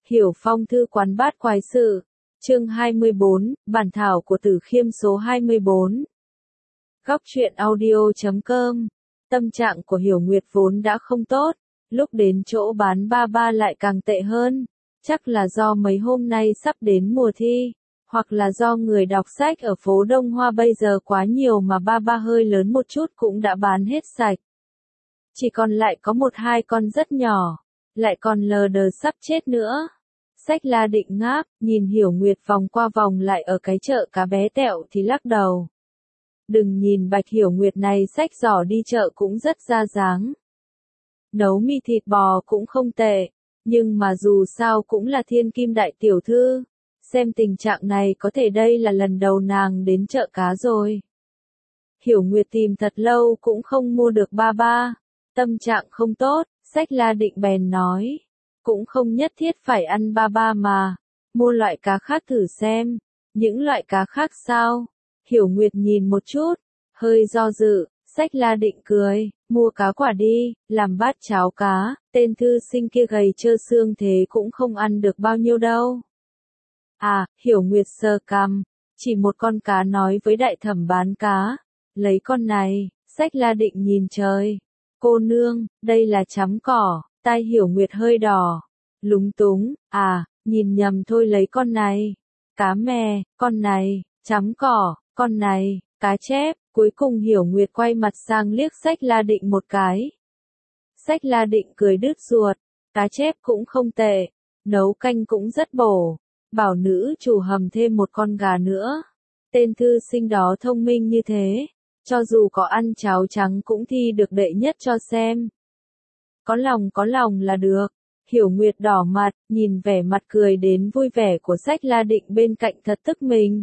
Hiểu Phong thư quán bát quái sự. Chương 24, bản thảo của Tử Khiêm số 24. Góc truyện audio.com. Tâm trạng của Hiểu Nguyệt vốn đã không tốt, lúc đến chỗ bán ba ba lại càng tệ hơn. Chắc là do mấy hôm nay sắp đến mùa thi, hoặc là do người đọc sách ở phố Đông Hoa bây giờ quá nhiều mà ba ba hơi lớn một chút cũng đã bán hết sạch. Chỉ còn lại có một hai con rất nhỏ, lại còn lờ đờ sắp chết nữa. Sách La định ngáp, nhìn Hiểu Nguyệt vòng qua vòng lại ở cái chợ cá bé tẹo thì lắc đầu. Đừng nhìn Bạch Hiểu Nguyệt này xách giỏ đi chợ cũng rất ra dáng. Nấu mì thịt bò cũng không tệ, nhưng mà dù sao cũng là thiên kim đại tiểu thư. Xem tình trạng này có thể đây là lần đầu nàng đến chợ cá rồi. Hiểu Nguyệt tìm thật lâu cũng không mua được ba ba. Tâm trạng không tốt, Sách La định bèn nói. Cũng không nhất thiết phải ăn ba ba mà. Mua loại cá khác thử xem. Những loại cá khác sao? Hiểu Nguyệt nhìn một chút, hơi do dự. Sách La định cười, mua cá quả đi, làm bát cháo cá. Tên thư sinh kia gầy trơ xương thế cũng không ăn được bao nhiêu đâu. À, Hiểu Nguyệt sờ cằm, chỉ một con cá nói với đại thẩm bán cá. Lấy con này. Sách La định nhìn trời. Cô nương, đây là chấm cỏ. Tai Hiểu Nguyệt hơi đỏ. Lúng túng, à, nhìn nhầm thôi, lấy con này. Cá mè, con này. Chấm cỏ, con này. Cá chép. Cuối cùng Hiểu Nguyệt quay mặt sang liếc Sách La định một cái. Sách La định cười đứt ruột. Cá chép cũng không tệ. Nấu canh cũng rất bổ. Bảo nữ chủ hầm thêm một con gà nữa. Tên thư sinh đó thông minh như thế. Cho dù có ăn cháo trắng cũng thi được đệ nhất cho xem. Có lòng là được. Hiểu Nguyệt đỏ mặt, nhìn vẻ mặt cười đến vui vẻ của Sách La định bên cạnh thật tức mình.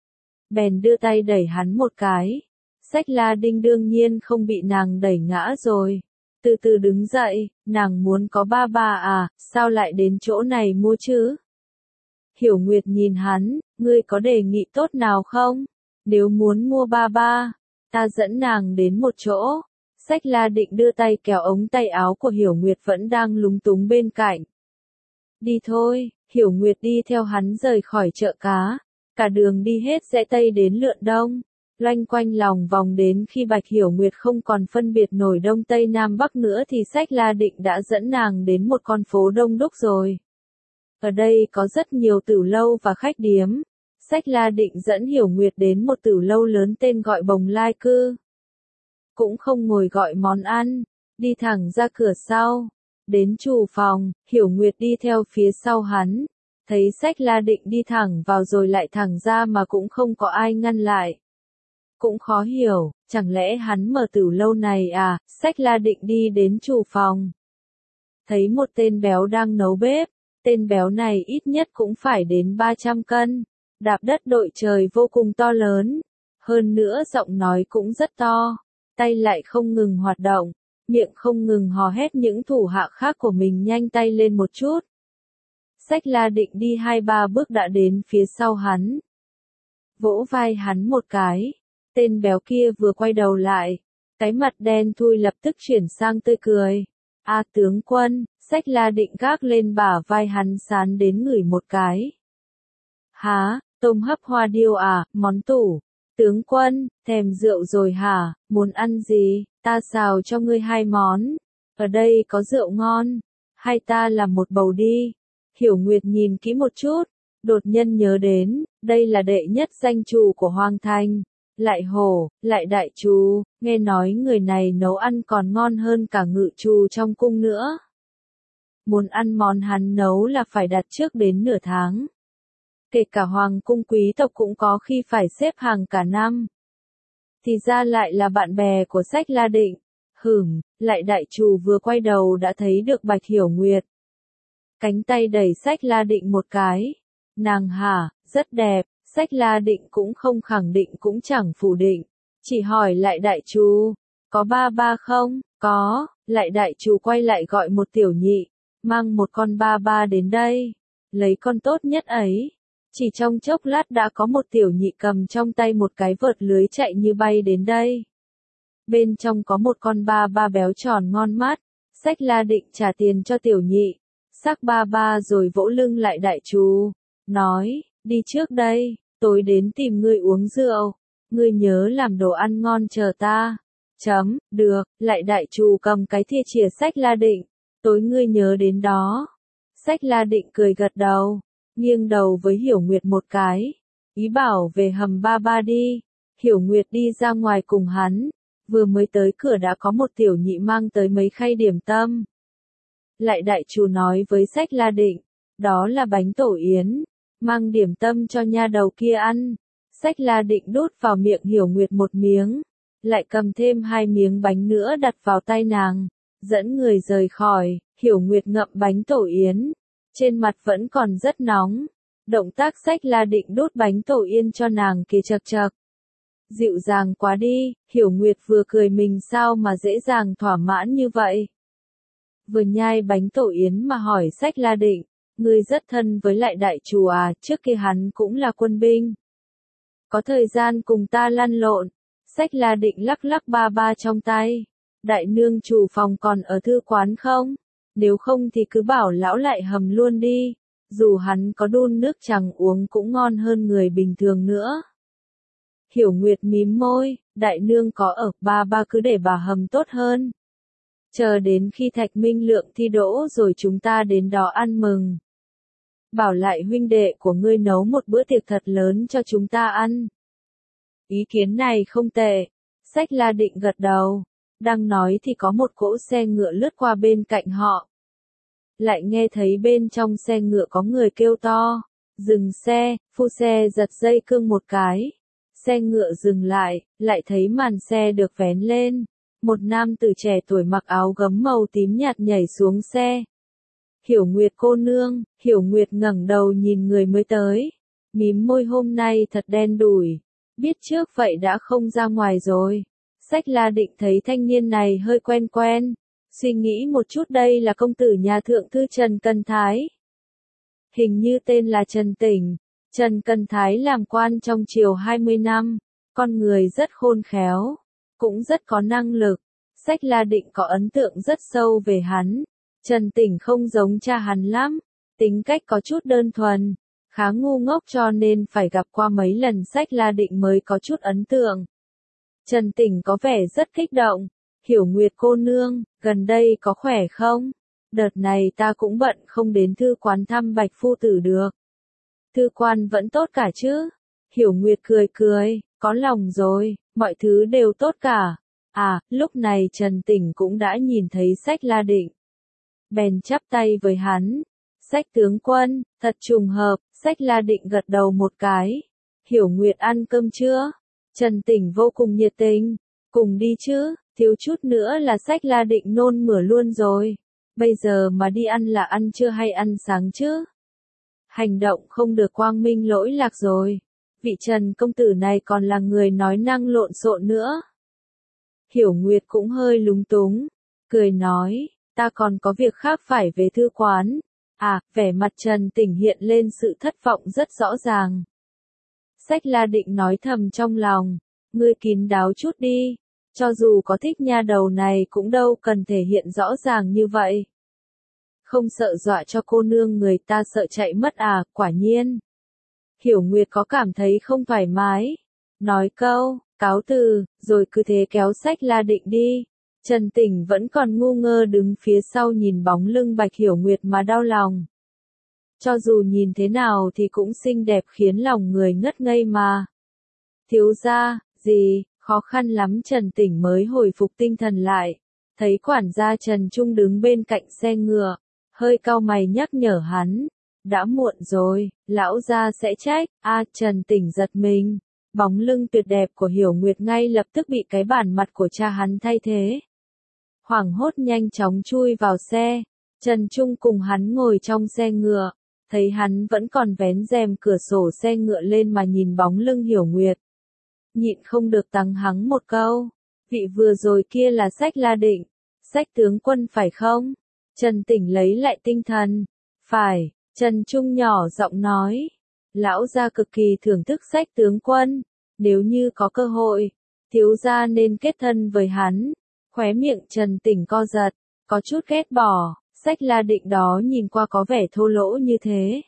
Bèn đưa tay đẩy hắn một cái. Sách La định đương nhiên không bị nàng đẩy ngã rồi. Từ từ đứng dậy, nàng muốn có ba ba à, sao lại đến chỗ này mua chứ? Hiểu Nguyệt nhìn hắn, ngươi có đề nghị tốt nào không? Nếu muốn mua ba ba, ta dẫn nàng đến một chỗ. Sách La định đưa tay kéo ống tay áo của Hiểu Nguyệt vẫn đang lúng túng bên cạnh. Đi thôi, Hiểu Nguyệt đi theo hắn rời khỏi chợ cá. Cả đường đi hết rẽ Tây đến lượn Đông. Loanh quanh lòng vòng đến khi Bạch Hiểu Nguyệt không còn phân biệt nổi Đông Tây Nam Bắc nữa thì Sách La định đã dẫn nàng đến một con phố đông đúc rồi. Ở đây có rất nhiều tử lâu và khách điếm. Sách La định dẫn Hiểu Nguyệt đến một tử lâu lớn tên gọi Bồng Lai Cư. Cũng không ngồi gọi món ăn, đi thẳng ra cửa sau. Đến chủ phòng, Hiểu Nguyệt đi theo phía sau hắn. Thấy Sách La định đi thẳng vào rồi lại thẳng ra mà cũng không có ai ngăn lại. Cũng khó hiểu, chẳng lẽ hắn mở tử lâu này à? Sách La định đi đến chủ phòng. Thấy một tên béo đang nấu bếp. Tên béo này ít nhất cũng phải đến 300 cân. Đạp đất đội trời vô cùng to lớn. Hơn nữa giọng nói cũng rất to. Tay lại không ngừng hoạt động. Miệng không ngừng hò hét những thủ hạ khác của mình nhanh tay lên một chút. Sách La định đi 2-3 bước đã đến phía sau hắn. Vỗ vai hắn một cái. Tên béo kia vừa quay đầu lại. Cái mặt đen thui lập tức chuyển sang tươi cười. À tướng quân, Sách La định gác lên bả vai hắn sán đến ngửi một cái. Hả, tôm hấp hoa điêu à, món tủ. Tướng quân, thèm rượu rồi hả, muốn ăn gì, ta xào cho ngươi 2 món. Ở đây có rượu ngon, hay ta làm một bầu đi. Hiểu Nguyệt nhìn kỹ một chút, đột nhiên nhớ đến, đây là đệ nhất danh chủ của Hoàng Thành. Lại hổ, lại đại trù, nghe nói người này nấu ăn còn ngon hơn cả ngự trù trong cung nữa. Muốn ăn món hắn nấu là phải đặt trước đến nửa tháng. Kể cả hoàng cung quý tộc cũng có khi phải xếp hàng cả năm. Thì ra lại là bạn bè của Sách La định. Lại đại trù vừa quay đầu đã thấy được Bạch Hiểu Nguyệt. Cánh tay đẩy Sách La định một cái. Nàng hả, rất đẹp. Sách La định cũng không khẳng định cũng chẳng phủ định. Chỉ hỏi lại đại trù, có ba ba không? Có, lại đại trù quay lại gọi một tiểu nhị. Mang một con ba ba đến đây. Lấy con tốt nhất ấy. Chỉ trong chốc lát đã có một tiểu nhị cầm trong tay một cái vợt lưới chạy như bay đến đây. Bên trong có một con ba ba béo tròn ngon mắt. Sách La định trả tiền cho tiểu nhị. Sắc ba ba rồi vỗ lưng lại đại trù, nói, đi trước đây, tối đến tìm ngươi uống rượu, ngươi nhớ làm đồ ăn ngon chờ ta. Được, lại đại trù cầm cái thìa chìa Sách La Định, tối ngươi nhớ đến đó. Sách La Định cười gật đầu, nghiêng đầu với Hiểu Nguyệt một cái, ý bảo về hầm ba ba đi. Hiểu Nguyệt đi ra ngoài cùng hắn, vừa mới tới cửa đã có một tiểu nhị mang tới mấy khay điểm tâm. Lại đại trù nói với Sách La Định, đó là bánh tổ yến, mang điểm tâm cho nha đầu kia ăn. Sách La Định đút vào miệng Hiểu Nguyệt một miếng, lại cầm thêm 2 miếng bánh nữa đặt vào tay nàng, dẫn người rời khỏi. Hiểu Nguyệt ngậm bánh tổ yến, trên mặt vẫn còn rất nóng. Động tác Sách La Định đút bánh tổ yến cho nàng kia chật chật. Dịu dàng quá đi, Hiểu Nguyệt vừa cười mình sao mà dễ dàng thỏa mãn như vậy. Vừa nhai bánh tổ yến mà hỏi Sách La Định, ngươi rất thân với lại đại trù à, trước kia hắn cũng là quân binh. Có thời gian cùng ta lăn lộn. Sách La Định lắc lắc ba ba trong tay. Đại nương chủ phòng còn ở thư quán không? Nếu không thì cứ bảo lão lại hầm luôn đi. Dù hắn có đun nước chẳng uống cũng ngon hơn người bình thường nữa. Hiểu Nguyệt mím môi, đại nương có ở, ba ba cứ để bà hầm tốt hơn. Chờ đến khi Thạch Minh Lượng thi đỗ rồi chúng ta đến đó ăn mừng. Bảo lại huynh đệ của ngươi nấu một bữa tiệc thật lớn cho chúng ta ăn. Ý kiến này không tệ. Sách La Định gật đầu. Đang nói thì có một cỗ xe ngựa lướt qua bên cạnh họ. Lại nghe thấy bên trong xe ngựa có người kêu to. Dừng xe, phu xe giật dây cương một cái. Xe ngựa dừng lại thấy màn xe được vén lên. Một nam tử trẻ tuổi mặc áo gấm màu tím nhạt nhảy xuống xe. Hiểu Nguyệt cô nương. Hiểu Nguyệt ngẩng đầu nhìn người mới tới. Mím môi, hôm nay thật đen đủi. Biết trước vậy đã không ra ngoài rồi. Sách La Định thấy thanh niên này hơi quen quen. Suy nghĩ một chút, đây là công tử nhà thượng thư Trần Cần Thái. Hình như tên là Trần Tỉnh. Trần Cần Thái làm quan trong triều 20 năm. Con người rất khôn khéo. Cũng rất có năng lực. Sách La Định có ấn tượng rất sâu về hắn. Trần Tỉnh không giống cha hắn lắm. Tính cách có chút đơn thuần. Khá ngu ngốc cho nên phải gặp qua mấy lần Sách La Định mới có chút ấn tượng. Trần Tỉnh có vẻ rất kích động. Hiểu Nguyệt cô nương, gần đây có khỏe không? Đợt này ta cũng bận không đến thư quán thăm Bạch phu tử được. Thư quan vẫn tốt cả chứ? Hiểu Nguyệt cười cười, có lòng rồi, mọi thứ đều tốt cả. À, lúc này Trần Tỉnh cũng đã nhìn thấy Sách La Định. Bèn chắp tay với hắn. Sách tướng quân, thật trùng hợp. Sách La Định gật đầu một cái. Hiểu Nguyệt ăn cơm chưa? Trần Tỉnh vô cùng nhiệt tình. Cùng đi chứ, thiếu chút nữa là Sách La Định nôn mửa luôn rồi. Bây giờ mà đi ăn là ăn trưa hay ăn sáng chứ? Hành động không được quang minh lỗi lạc rồi. Vị Trần công tử này còn là người nói năng lộn xộn nữa. Hiểu Nguyệt cũng hơi lúng túng. Cười nói, ta còn có việc khác phải về thư quán. À, vẻ mặt Trần Tỉnh hiện lên sự thất vọng rất rõ ràng. Sách La Định nói thầm trong lòng, ngươi kín đáo chút đi, cho dù có thích nha đầu này cũng đâu cần thể hiện rõ ràng như vậy. Không sợ dọa cho cô nương người ta sợ chạy mất à, quả nhiên. Hiểu Nguyệt có cảm thấy không thoải mái, nói câu, cáo từ, rồi cứ thế kéo Sách La Định đi. Trần Tỉnh vẫn còn ngu ngơ đứng phía sau nhìn bóng lưng Bạch Hiểu Nguyệt mà đau lòng. Cho dù nhìn thế nào thì cũng xinh đẹp khiến lòng người ngất ngây mà. Thiếu gia, gì, khó khăn lắm Trần Tỉnh mới hồi phục tinh thần lại. Thấy quản gia Trần Trung đứng bên cạnh xe ngựa, hơi cau mày nhắc nhở hắn. Đã muộn rồi, lão gia sẽ trách. Trần Tỉnh giật mình. Bóng lưng tuyệt đẹp của Hiểu Nguyệt ngay lập tức bị cái bản mặt của cha hắn thay thế. Hoảng hốt nhanh chóng chui vào xe. Trần Trung cùng hắn ngồi trong xe ngựa. Thấy hắn vẫn còn vén rèm cửa sổ xe ngựa lên mà nhìn bóng lưng Hiểu Nguyệt. Nhịn không được tằng hắng một câu. Vị vừa rồi kia là Sách La Định. Sách tướng quân phải không? Trần Tỉnh lấy lại tinh thần. Phải, Trần Trung nhỏ giọng nói. Lão gia cực kỳ thưởng thức Sách tướng quân. Nếu như có cơ hội, thiếu gia nên kết thân với hắn. Khóe miệng Trần Tỉnh co giật, có chút ghét bỏ. Sách La Định đó nhìn qua có vẻ thô lỗ như thế.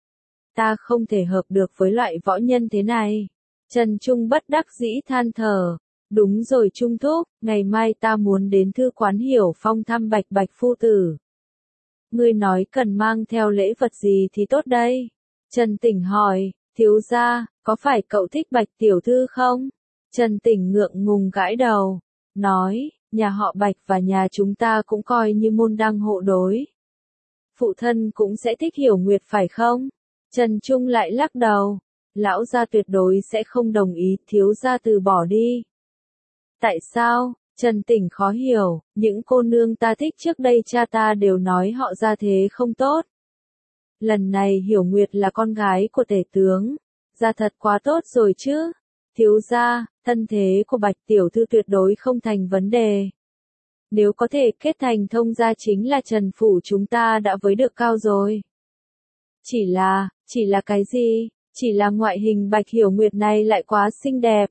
Ta không thể hợp được với loại võ nhân thế này. Trần Trung bất đắc dĩ than thở. Đúng rồi Trung thúc, ngày mai ta muốn đến thư quán Hiểu Phong thăm Bạch Bạch phu tử. Ngươi nói cần mang theo lễ vật gì thì tốt đây? Trần Tỉnh hỏi, thiếu gia, có phải cậu thích Bạch tiểu thư không? Trần Tỉnh ngượng ngùng gãi đầu, nói, nhà họ Bạch và nhà chúng ta cũng coi như môn đăng hộ đối. Phụ thân cũng sẽ thích Hiểu Nguyệt phải không? Trần Trung lại lắc đầu, lão gia tuyệt đối sẽ không đồng ý, thiếu gia từ bỏ đi. Tại sao? Trần Tỉnh khó hiểu, những cô nương ta thích trước đây cha ta đều nói họ gia thế không tốt. Lần này Hiểu Nguyệt là con gái của tể tướng, gia thật quá tốt rồi chứ. Thiếu gia, thân thế của Bạch tiểu thư tuyệt đối không thành vấn đề. Nếu có thể kết thành thông gia chính là Trần phủ chúng ta đã với được cao rồi. Chỉ là cái gì? Chỉ là ngoại hình Bạch Hiểu Nguyệt này lại quá xinh đẹp.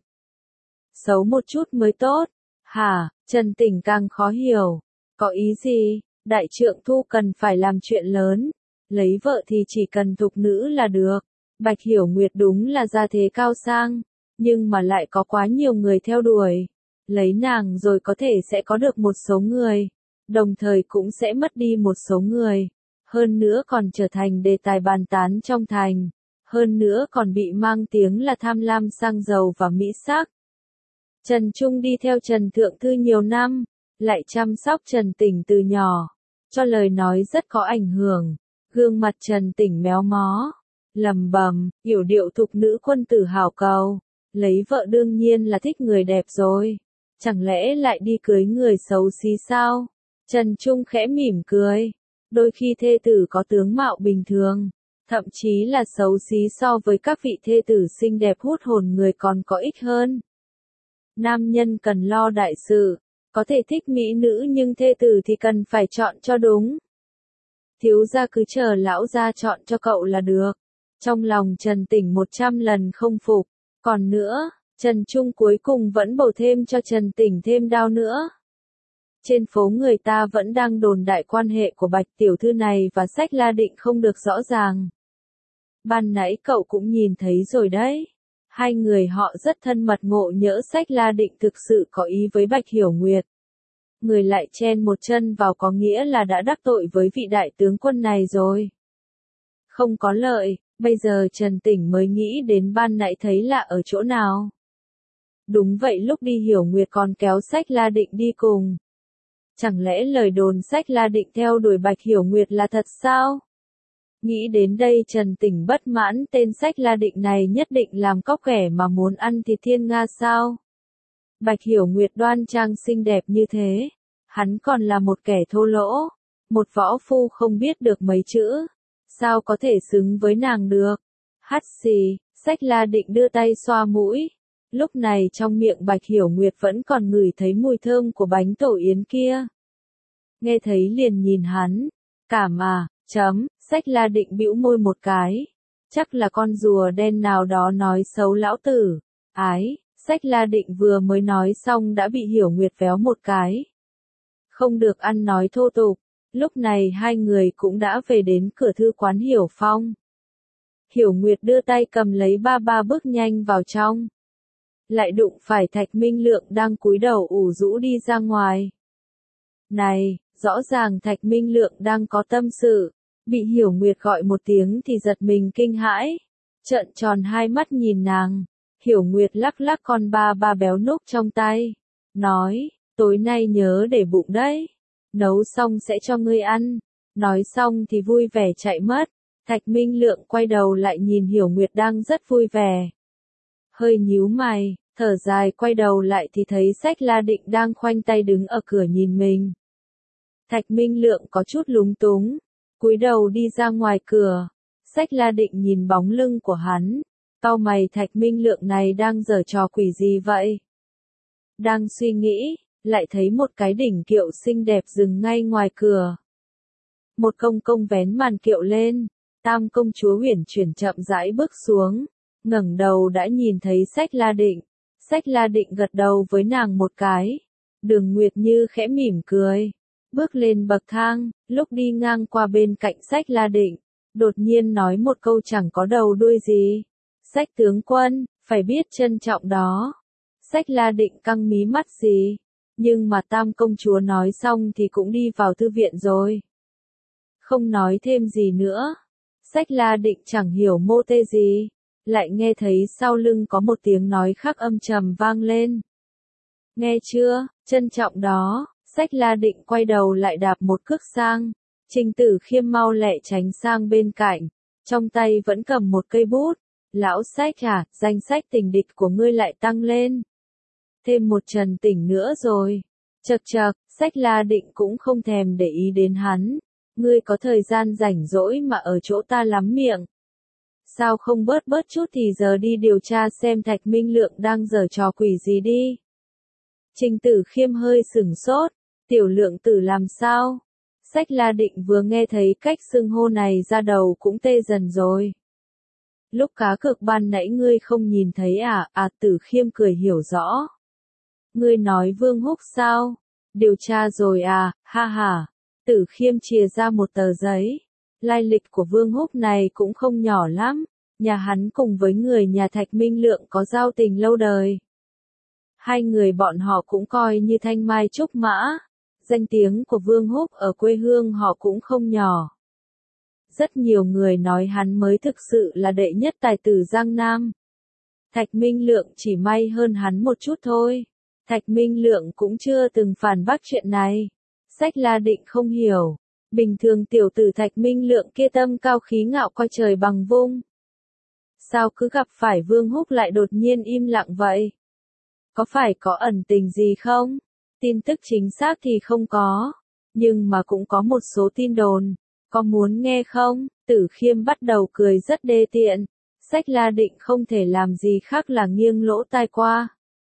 Xấu một chút mới tốt. Hả? Trần Tỉnh càng khó hiểu. Có ý gì? Đại trượng thu cần phải làm chuyện lớn. Lấy vợ thì chỉ cần thục nữ là được. Bạch Hiểu Nguyệt đúng là gia thế cao sang. Nhưng mà lại có quá nhiều người theo đuổi. Lấy nàng rồi có thể sẽ có được một số người. Đồng thời cũng sẽ mất đi một số người. Hơn nữa còn trở thành đề tài bàn tán trong thành. Hơn nữa còn bị mang tiếng là tham lam sang giàu và mỹ sắc. Trần Trung đi theo Trần Thượng Thư nhiều năm, lại chăm sóc Trần Tỉnh từ nhỏ, cho lời nói rất có ảnh hưởng. Gương mặt Trần Tỉnh méo mó, lầm bầm, yểu điệu thục nữ quân tử hảo cầu, lấy vợ đương nhiên là thích người đẹp rồi, chẳng lẽ lại đi cưới người xấu xí sao? Trần Trung khẽ mỉm cười, đôi khi thê tử có tướng mạo bình thường, thậm chí là xấu xí so với các vị thê tử xinh đẹp hút hồn người còn có ích hơn. Nam nhân cần lo đại sự, có thể thích mỹ nữ nhưng thê tử thì cần phải chọn cho đúng. Thiếu gia cứ chờ lão gia chọn cho cậu là được. Trong lòng Trần Tỉnh 100 lần không phục. Còn nữa, Trần Trung cuối cùng vẫn bầu thêm cho Trần Tỉnh thêm đau nữa. Trên phố người ta vẫn đang đồn đại quan hệ của Bạch tiểu thư này và Sách La Định không được rõ ràng. Ban nãy cậu cũng nhìn thấy rồi đấy. Hai người họ rất thân mật, ngộ nhỡ Sách La Định thực sự có ý với Bạch Hiểu Nguyệt. Người lại chen một chân vào có nghĩa là đã đắc tội với vị đại tướng quân này rồi. Không có lợi, bây giờ Trần Tỉnh mới nghĩ đến ban nãy thấy lạ ở chỗ nào. Đúng vậy, lúc đi Hiểu Nguyệt còn kéo Sách La Định đi cùng. Chẳng lẽ lời đồn Sách La Định theo đuổi Bạch Hiểu Nguyệt là thật sao? Nghĩ đến đây Trần Tỉnh bất mãn, tên Sách La Định này nhất định làm cóc ghẻ mà muốn ăn thịt thiên nga sao? Bạch Hiểu Nguyệt đoan trang xinh đẹp như thế, hắn còn là một kẻ thô lỗ, một võ phu không biết được mấy chữ, sao có thể xứng với nàng được? Hắt xì, Sách La Định đưa tay xoa mũi, lúc này trong miệng Bạch Hiểu Nguyệt vẫn còn ngửi thấy mùi thơm của bánh tổ yến kia. Nghe thấy liền nhìn hắn, cảm à, Sách La Định bĩu môi một cái, chắc là con rùa đen nào đó nói xấu lão tử, ái. Sách La Định vừa mới nói xong đã bị Hiểu Nguyệt véo một cái. Không được ăn nói thô tục, lúc này hai người cũng đã về đến cửa thư quán Hiểu Phong. Hiểu Nguyệt đưa tay cầm lấy ba bước nhanh vào trong. Lại đụng phải Thạch Minh Lượng đang cúi đầu ủ rũ đi ra ngoài. Này, rõ ràng Thạch Minh Lượng đang có tâm sự, bị Hiểu Nguyệt gọi một tiếng thì giật mình kinh hãi, trợn tròn hai mắt nhìn nàng. Hiểu Nguyệt lắc lắc con ba béo núc trong tay, nói, tối nay nhớ để bụng đấy, nấu xong sẽ cho ngươi ăn. Nói xong thì vui vẻ chạy mất. Thạch Minh Lượng quay đầu lại nhìn Hiểu Nguyệt đang rất vui vẻ. Hơi nhíu mày, thở dài quay đầu lại thì thấy Sách La Định đang khoanh tay đứng ở cửa nhìn mình. Thạch Minh Lượng có chút lúng túng, cúi đầu đi ra ngoài cửa. Sách La Định nhìn bóng lưng của hắn. Cau mày, Thạch Minh Lượng này đang giở trò quỷ gì vậy? Đang suy nghĩ, lại thấy một cái đỉnh kiệu xinh đẹp dừng ngay ngoài cửa. Một công công vén màn kiệu lên, Tam công chúa Uyển Chuyển chậm rãi bước xuống, ngẩng đầu đã nhìn thấy Sách La Định. Sách La Định gật đầu với nàng một cái. Đường Nguyệt Như khẽ mỉm cười, Bước lên bậc thang, lúc đi ngang qua bên cạnh Sách La Định, đột nhiên nói một câu chẳng có đầu đuôi gì. Sách tướng quân, phải biết trân trọng đó. Sách La Định căng mí mắt gì. Nhưng mà Tam công chúa nói xong thì cũng đi vào thư viện rồi. Không nói thêm gì nữa. Sách La Định chẳng hiểu mô tê gì. Lại nghe thấy sau lưng có một tiếng nói khác âm trầm vang lên. Nghe chưa, trân trọng đó. Sách La Định quay đầu lại đạp một cước sang. Trình Tử Khiêm mau lẹ tránh sang bên cạnh. Trong tay vẫn cầm một cây bút. Lão Sách à, danh sách tình địch của ngươi lại tăng lên. Thêm một trần tỉnh nữa rồi. Chậc chậc, Sách La Định cũng không thèm để ý đến hắn. Ngươi có thời gian rảnh rỗi mà ở chỗ ta lắm miệng. Sao không bớt chút thì giờ đi điều tra xem Thạch Minh Lượng đang giở trò quỷ gì đi. Trình Tử Khiêm hơi sửng sốt. Tiểu Lượng tử làm sao? Sách La Định vừa nghe thấy cách xưng hô này ra đầu cũng tê dần rồi. Lúc cá cược ban nãy ngươi không nhìn thấy à? Tử Khiêm cười hiểu rõ. Ngươi nói Vương Húc sao? Điều tra rồi à? Ha ha. Tử Khiêm chìa ra một tờ giấy. Lai lịch của Vương Húc này cũng không nhỏ lắm. Nhà hắn cùng với người nhà Thạch Minh Lượng có giao tình lâu đời. Hai người bọn họ cũng coi như thanh mai trúc mã. Danh tiếng của Vương Húc ở quê hương họ cũng không nhỏ. Rất nhiều người nói hắn mới thực sự là đệ nhất tài tử Giang Nam. Thạch Minh Lượng chỉ may hơn hắn một chút thôi. Thạch Minh Lượng cũng chưa từng phản bác chuyện này. Sách La Định không hiểu. Bình thường tiểu tử Thạch Minh Lượng kia tâm cao khí ngạo coi trời bằng vung. Sao cứ gặp phải Vương Húc lại đột nhiên im lặng vậy? Có phải có ẩn tình gì không? Tin tức chính xác thì không có. Nhưng mà cũng có một số tin đồn. Có muốn nghe không? Tử Khiêm bắt đầu cười rất đê tiện. Sách La Định không thể làm gì khác là nghiêng lỗ tai qua.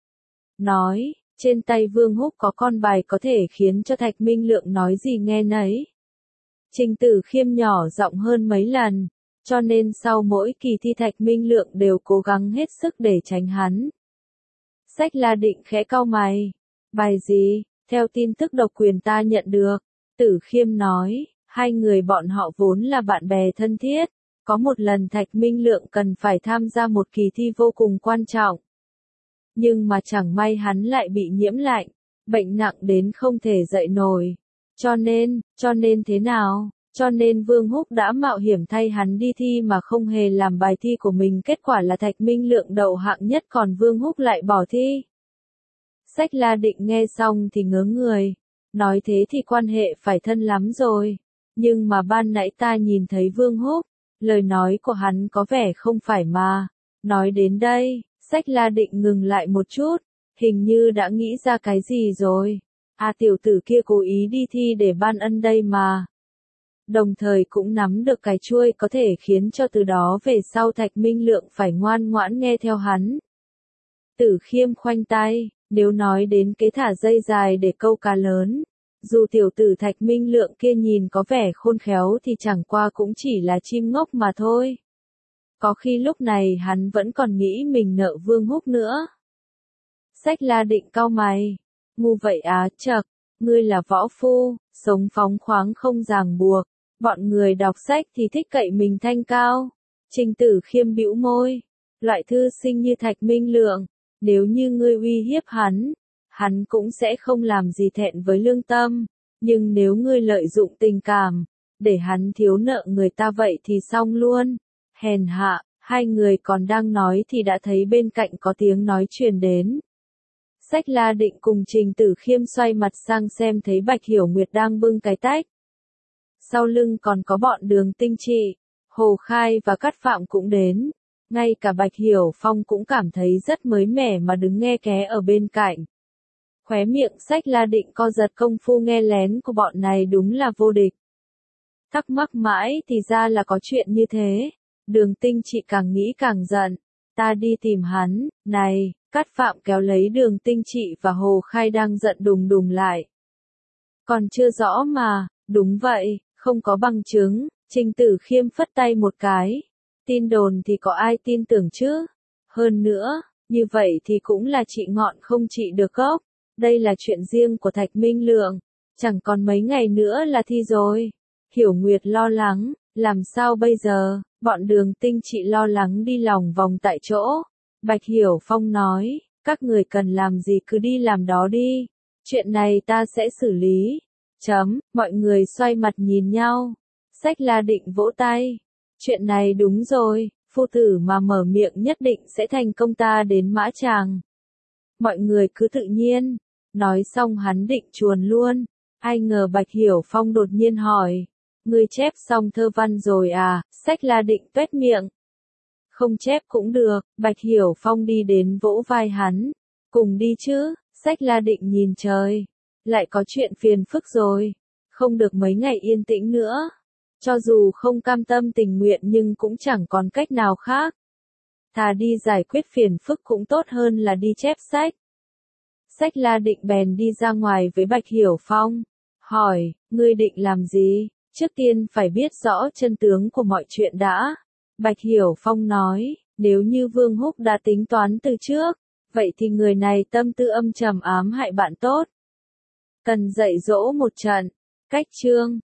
Nói, trên tay Vương Húc có con bài có thể khiến cho Thạch Minh Lượng nói gì nghe nấy. Trình Tử Khiêm nhỏ giọng hơn mấy lần, cho nên sau mỗi kỳ thi Thạch Minh Lượng đều cố gắng hết sức để tránh hắn. Sách La Định khẽ cau mày. Bài gì? Theo tin tức độc quyền ta nhận được. Tử Khiêm nói, hai người bọn họ vốn là bạn bè thân thiết. Có một lần Thạch Minh Lượng cần phải tham gia một kỳ thi vô cùng quan trọng. Nhưng mà chẳng may hắn lại bị nhiễm lạnh, bệnh nặng đến không thể dậy nổi. Cho nên thế nào? Cho nên Vương Húc đã mạo hiểm thay hắn đi thi mà không hề làm bài thi của mình, kết quả là Thạch Minh Lượng đậu hạng nhất còn Vương Húc lại bỏ thi. Sách La Định nghe xong thì ngớ người. Nói thế thì quan hệ phải thân lắm rồi. Nhưng mà ban nãy ta nhìn thấy Vương Húc, lời nói của hắn có vẻ không phải mà. Nói đến đây, Sách La Định ngừng lại một chút, hình như đã nghĩ ra cái gì rồi. Tiểu tử kia cố ý đi thi để ban ân đây mà. Đồng thời cũng nắm được cái chuôi có thể khiến cho từ đó về sau Thạch Minh Lượng phải ngoan ngoãn nghe theo hắn. Tử Khiêm khoanh tay, nếu nói đến kế thả dây dài để câu cá lớn, dù tiểu tử Thạch Minh Lượng kia nhìn có vẻ khôn khéo thì chẳng qua cũng chỉ là chim ngốc mà thôi. Có khi lúc này hắn vẫn còn nghĩ mình nợ Vương Húc nữa. Sách La Định cau mày. Ngu vậy chậc, ngươi là võ phu, sống phóng khoáng không ràng buộc. Bọn người đọc sách thì thích cậy mình thanh cao. Trình Tử Khiêm bĩu môi. Loại thư sinh như Thạch Minh Lượng, nếu như ngươi uy hiếp hắn cũng sẽ không làm gì thẹn với lương tâm. Nhưng nếu ngươi lợi dụng tình cảm, để hắn thiếu nợ người ta vậy thì xong luôn. Hèn hạ, hai người còn đang nói thì đã thấy bên cạnh có tiếng nói truyền đến. Sách La Định cùng Trình Tử Khiêm xoay mặt sang xem thấy Bạch Hiểu Nguyệt đang bưng cái tách. Sau lưng còn có bọn Đường Tinh Trị, Hồ Khai và Cát Phạm cũng đến. Ngay cả Bạch Hiểu Phong cũng cảm thấy rất mới mẻ mà đứng nghe ké ở bên cạnh. Khóe miệng Sách La Định co giật, công phu nghe lén của bọn này đúng là vô địch. Thắc mắc mãi thì ra là có chuyện như thế. Đường Tinh Trị càng nghĩ càng giận. Ta đi tìm hắn, này, Cát Phạm kéo lấy Đường Tinh Trị và Hồ Khai đang giận đùng đùng lại. Còn chưa rõ mà, đúng vậy, không có bằng chứng. Trình Tử Khiêm phất tay một cái. Tin đồn thì có ai tin tưởng chứ? Hơn nữa, như vậy thì cũng là trị ngọn không trị được gốc. Đây là chuyện riêng của Thạch Minh Lượng. Chẳng còn mấy ngày nữa là thi rồi. Hiểu Nguyệt lo lắng, làm sao bây giờ, bọn Đường Tinh chị lo lắng đi lòng vòng tại chỗ. Bạch Hiểu Phong nói, các người cần làm gì cứ đi làm đó đi, chuyện này ta sẽ xử lý. Mọi người xoay mặt nhìn nhau. Sách La định vỗ tay. Chuyện này đúng rồi, phu tử mà mở miệng nhất định sẽ thành công, ta đến Mã Tràng. Mọi người cứ tự nhiên. Nói xong hắn định chuồn luôn. Ai ngờ Bạch Hiểu Phong đột nhiên hỏi. Ngươi chép xong thơ văn rồi à? Sách La định tuét miệng. Không chép cũng được. Bạch Hiểu Phong đi đến vỗ vai hắn. Cùng đi chứ. Sách La định nhìn trời. Lại có chuyện phiền phức rồi. Không được mấy ngày yên tĩnh nữa. Cho dù không cam tâm tình nguyện nhưng cũng chẳng còn cách nào khác. Thà đi giải quyết phiền phức cũng tốt hơn là đi chép sách. Sách La định bèn đi ra ngoài với Bạch Hiểu Phong. Hỏi, ngươi định làm gì? Trước tiên phải biết rõ chân tướng của mọi chuyện đã. Bạch Hiểu Phong nói, nếu như Vương Húc đã tính toán từ trước, vậy thì người này tâm tư âm trầm ám hại bạn tốt. Cần dạy dỗ một trận. Cách chương